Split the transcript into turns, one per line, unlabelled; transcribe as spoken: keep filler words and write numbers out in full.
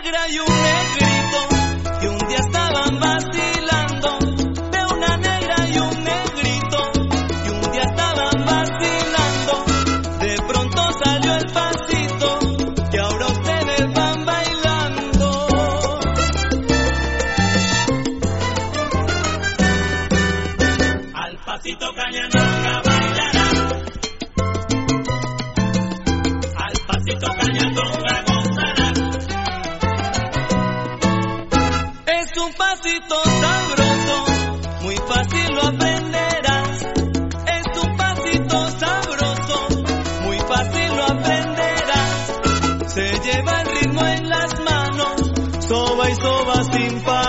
negra y un negrito que un día estaban vacilando. De una negra y un negrito que un día estaban vacilando. De pronto salió el pasito que ahora ustedes van bailando. Al pasito Cañandonga bailará. Al pasito Cañandonga gozará. Es un pasito sabroso, muy fácil lo aprenderás. Es un pasito sabroso, muy fácil lo aprenderás. Se lleva el ritmo en las manos, soba y soba sin parar.